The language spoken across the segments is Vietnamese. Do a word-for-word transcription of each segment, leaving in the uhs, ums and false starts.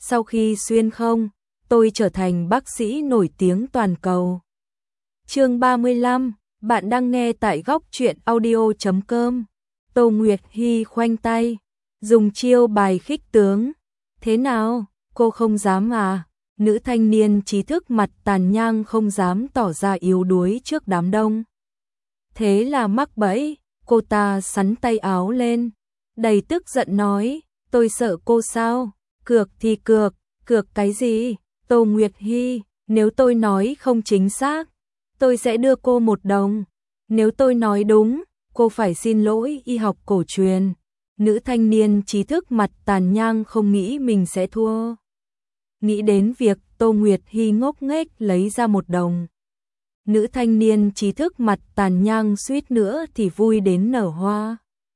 sau khi xuyên không, tôi trở thành bác sĩ nổi tiếng toàn cầu. Chương ba mươi lăm, bạn đang nghe tại góc truyện audio chấm com. Tô Nguyệt Hi khoanh tay, dùng chiêu bài khích tướng. Thế nào, cô không dám à? Nữ thanh niên trí thức mặt tàn nhang không dám tỏ ra yếu đuối trước đám đông. Thế là mắc bẫy, cô ta sắn tay áo lên, đầy tức giận nói, tôi sợ cô sao? Cược thì cược, cược cái gì? Tô Nguyệt Hi, nếu tôi nói không chính xác, tôi sẽ đưa cô một đồng. Nếu tôi nói đúng, cô phải xin lỗi y học cổ truyền. Nữ thanh niên trí thức mặt tàn nhang không nghĩ mình sẽ thua. Nghĩ đến việc Tô Nguyệt Hi ngốc nghếch lấy ra một đồng. Nữ thanh niên trí thức mặt tàn nhang suýt nữa thì vui đến nở hoa.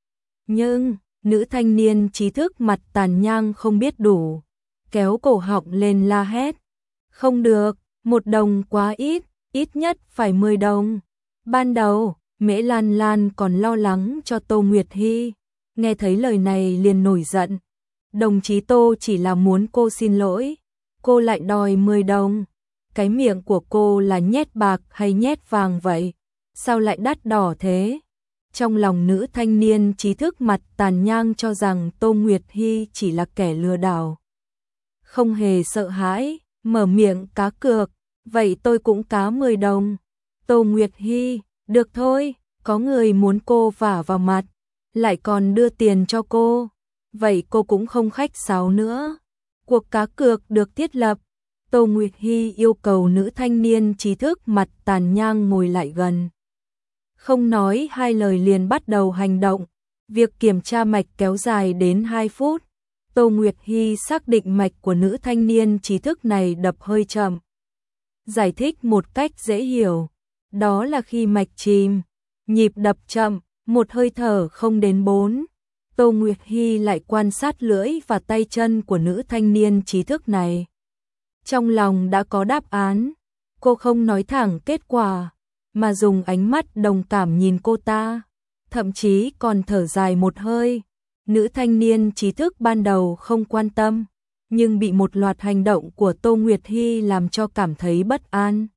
Nhưng, nữ thanh niên trí thức mặt tàn nhang không biết đủ, kéo cổ họng lên la hét. Không được, một đồng quá ít, ít nhất phải mười đồng. Ban đầu, Mễ Lan Lan còn lo lắng cho Tô Nguyệt Hi, nghe thấy lời này liền nổi giận. Đồng chí Tô chỉ là muốn cô xin lỗi, cô lại đòi mười đồng. Cái miệng của cô là nhét bạc hay nhét vàng vậy? Sao lại đắt đỏ thế? Trong lòng nữ thanh niên trí thức mặt tàn nhang cho rằng Tô Nguyệt Hi chỉ là kẻ lừa đảo. Không hề sợ hãi, mở miệng cá cược, vậy tôi cũng cá mười đồng. Tô Nguyệt Hi, được thôi, có người muốn cô vả vào mặt, lại còn đưa tiền cho cô, vậy cô cũng không khách sáo nữa. Cuộc cá cược được thiết lập. Tô Nguyệt Hi yêu cầu nữ thanh niên trí thức mặt tàn nhang ngồi lại gần. Không nói hai lời liền bắt đầu hành động. Việc kiểm tra mạch kéo dài đến hai phút. Tô Nguyệt Hi xác định mạch của nữ thanh niên trí thức này đập hơi chậm. Giải thích một cách dễ hiểu. Đó là khi mạch chìm, nhịp đập chậm, một hơi thở không đến bốn. Tô Nguyệt Hi lại quan sát lưỡi và tay chân của nữ thanh niên trí thức này. Trong lòng đã có đáp án, cô không nói thẳng kết quả, mà dùng ánh mắt đồng cảm nhìn cô ta, thậm chí còn thở dài một hơi. Nữ thanh niên trí thức ban đầu không quan tâm, nhưng bị một loạt hành động của Tô Nguyệt Hi làm cho cảm thấy bất an.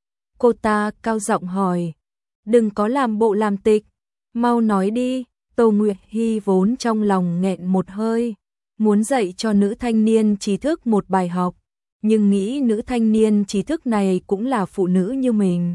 Cô ta cao giọng hỏi, đừng có làm bộ làm tịch, mau nói đi. Tô Nguyệt Hi vốn trong lòng nghẹn một hơi, muốn dạy cho nữ thanh niên trí thức một bài học, nhưng nghĩ nữ thanh niên trí thức này cũng là phụ nữ như mình.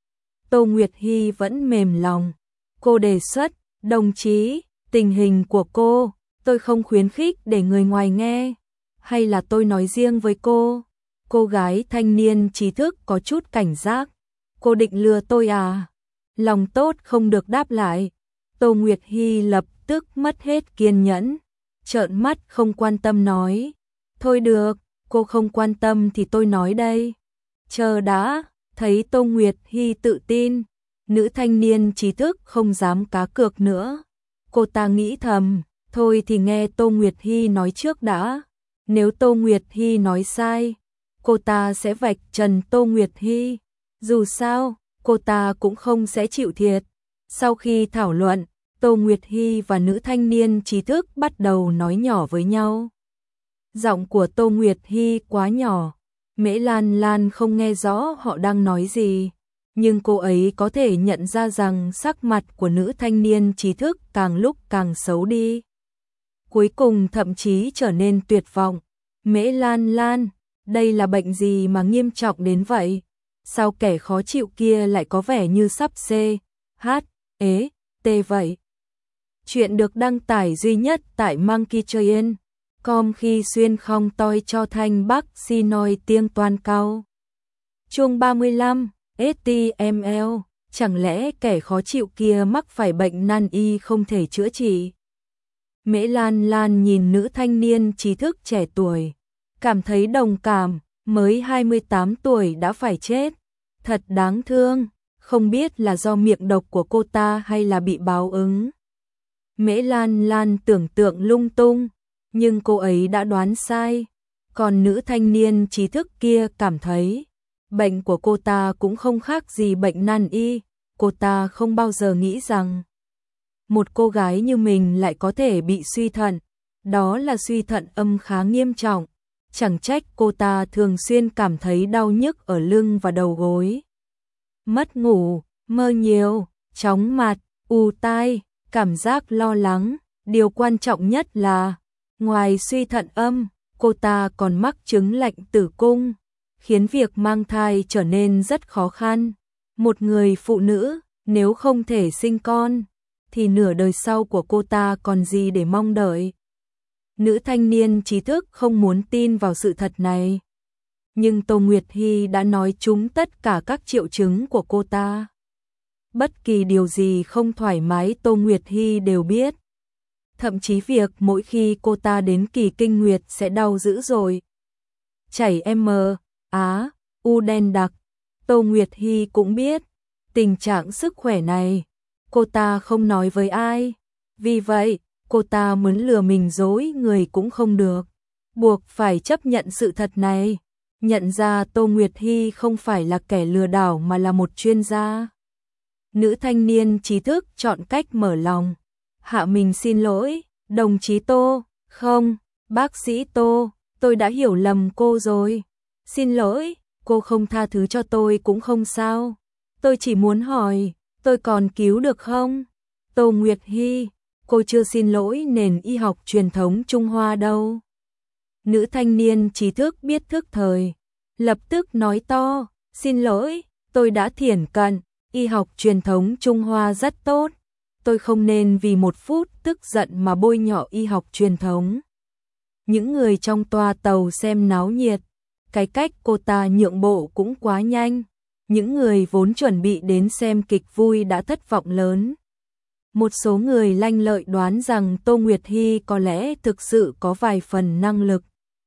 Tô Nguyệt Hi vẫn mềm lòng. Cô đề xuất, đồng chí, tình hình của cô, tôi không khuyến khích để người ngoài nghe, hay là tôi nói riêng với cô? Cô gái thanh niên trí thức có chút cảnh giác. Cô định lừa tôi à? Lòng tốt không được đáp lại. Tô Nguyệt Hi lập tức mất hết kiên nhẫn, trợn mắt không quan tâm nói, thôi được, cô không quan tâm thì tôi nói đây. Chờ đã, thấy Tô Nguyệt Hi tự tin, nữ thanh niên trí thức không dám cá cược nữa. Cô ta nghĩ thầm, thôi thì nghe Tô Nguyệt Hi nói trước đã. Nếu Tô Nguyệt Hi nói sai, cô ta sẽ vạch trần Tô Nguyệt Hi. Dù sao, cô ta cũng không sẽ chịu thiệt. Sau khi thảo luận, Tô Nguyệt Hi và nữ thanh niên trí thức bắt đầu nói nhỏ với nhau. Giọng của Tô Nguyệt Hi quá nhỏ, Mễ Lan Lan không nghe rõ họ đang nói gì, nhưng cô ấy có thể nhận ra rằng sắc mặt của nữ thanh niên trí thức càng lúc càng xấu đi. Cuối cùng thậm chí trở nên tuyệt vọng. Mễ Lan Lan, đây là bệnh gì mà nghiêm trọng đến vậy? Sao kẻ khó chịu kia lại có vẻ như sắp C, H, ế, T vậy? Chuyện được đăng tải duy nhất tại Monkey Train chấm com khi xuyên không toi cho thanh bắc si nói tiếng toàn cao. Chương ba mươi lăm, ét tê em lờ, chẳng lẽ kẻ khó chịu kia mắc phải bệnh nan y không thể chữa trị? Mễ Lan Lan nhìn nữ thanh niên trí thức trẻ tuổi, cảm thấy đồng cảm, mới hai mươi tám tuổi đã phải chết. Thật đáng thương, không biết là do miệng độc của cô ta hay là bị báo ứng. Mễ Lan Lan tưởng tượng lung tung, nhưng cô ấy đã đoán sai. Còn nữ thanh niên trí thức kia cảm thấy, bệnh của cô ta cũng không khác gì bệnh nan y. Cô ta không bao giờ nghĩ rằng một cô gái như mình lại có thể bị suy thận. Đó là suy thận âm khá nghiêm trọng, chẳng trách cô ta thường xuyên cảm thấy đau nhức ở lưng và đầu gối. Mất ngủ, mơ nhiều, chóng mặt, ù tai, cảm giác lo lắng, điều quan trọng nhất là, ngoài suy thận âm, cô ta còn mắc chứng lạnh tử cung, khiến việc mang thai trở nên rất khó khăn. Một người phụ nữ, nếu không thể sinh con, thì nửa đời sau của cô ta còn gì để mong đợi. Nữ thanh niên trí thức không muốn tin vào sự thật này. Nhưng Tô Nguyệt Hy đã nói trúng tất cả các triệu chứng của cô ta. Bất kỳ điều gì không thoải mái Tô Nguyệt Hy đều biết. Thậm chí việc mỗi khi cô ta đến kỳ kinh nguyệt sẽ đau dữ dội. Chảy M, Á, U đen đặc. Tô Nguyệt Hy cũng biết tình trạng sức khỏe này. Cô ta không nói với ai. Vì vậy, cô ta muốn lừa mình dối người cũng không được. Buộc phải chấp nhận sự thật này. Nhận ra Tô Nguyệt Hy không phải là kẻ lừa đảo mà là một chuyên gia. Nữ thanh niên trí thức chọn cách mở lòng. Hạ mình xin lỗi, đồng chí Tô. Không, bác sĩ Tô, tôi đã hiểu lầm cô rồi. Xin lỗi, cô không tha thứ cho tôi cũng không sao. Tôi chỉ muốn hỏi, tôi còn cứu được không? Tô Nguyệt Hy, cô chưa xin lỗi nền y học truyền thống Trung Hoa đâu. Nữ thanh niên trí thức biết thức thời, lập tức nói to, xin lỗi, tôi đã thiển cận, y học truyền thống Trung Hoa rất tốt. Tôi không nên vì một phút tức giận mà bôi nhọ y học truyền thống. Những người trong toa tàu xem náo nhiệt, cái cách cô ta nhượng bộ cũng quá nhanh. Những người vốn chuẩn bị đến xem kịch vui đã thất vọng lớn. Một số người lanh lợi đoán rằng Tô Nguyệt Hy có lẽ thực sự có vài phần năng lực.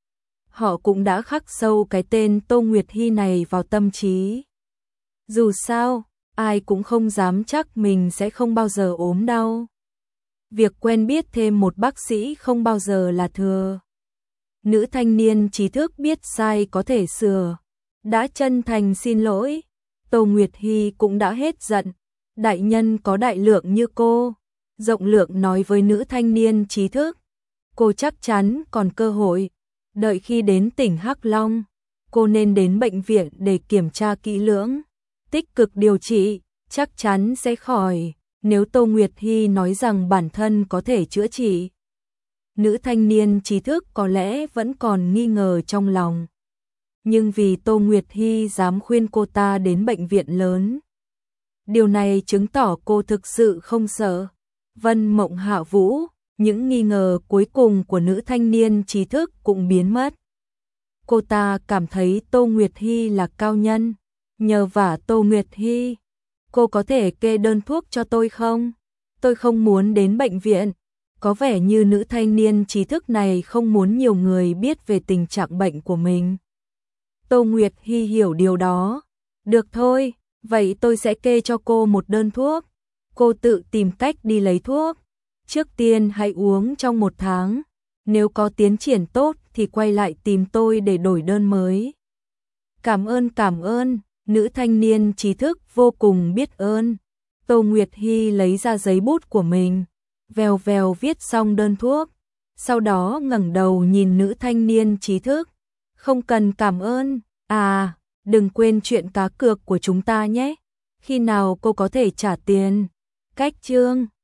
Họ cũng đã khắc sâu cái tên Tô Nguyệt Hy này vào tâm trí. Dù sao, ai cũng không dám chắc mình sẽ không bao giờ ốm đau. Việc quen biết thêm một bác sĩ không bao giờ là thừa. Nữ thanh niên trí thức biết sai có thể sửa. Đã chân thành xin lỗi. Tô Nguyệt Hy cũng đã hết giận. Đại nhân có đại lượng như cô. Rộng lượng nói với nữ thanh niên trí thức. Cô chắc chắn còn cơ hội. Đợi khi đến tỉnh Hắc Long, cô nên đến bệnh viện để kiểm tra kỹ lưỡng. Tích cực điều trị, chắc chắn sẽ khỏi. Nếu Tô Nguyệt Hy nói rằng bản thân có thể chữa trị, nữ thanh niên trí thức có lẽ vẫn còn nghi ngờ trong lòng. Nhưng vì Tô Nguyệt Hy dám khuyên cô ta đến bệnh viện lớn, điều này chứng tỏ cô thực sự không sợ. Vân Mộng Hạ Vũ, những nghi ngờ cuối cùng của nữ thanh niên trí thức cũng biến mất. Cô ta cảm thấy Tô Nguyệt Hy là cao nhân. Nhờ vả Tô Nguyệt Hy, cô có thể kê đơn thuốc cho tôi không? Tôi không muốn đến bệnh viện. Có vẻ như nữ thanh niên trí thức này không muốn nhiều người biết về tình trạng bệnh của mình. Tô Nguyệt Hy hiểu điều đó. Được thôi, vậy tôi sẽ kê cho cô một đơn thuốc. Cô tự tìm cách đi lấy thuốc. Trước tiên hãy uống trong một tháng. Nếu có tiến triển tốt thì quay lại tìm tôi để đổi đơn mới. Cảm ơn cảm ơn. Nữ thanh niên trí thức vô cùng biết ơn. Tô Nguyệt Hy lấy ra giấy bút của mình, vèo vèo viết xong đơn thuốc. Sau đó ngẩng đầu nhìn nữ thanh niên trí thức. Không cần cảm ơn. À, đừng quên chuyện cá cược của chúng ta nhé. Khi nào cô có thể trả tiền? Cách chương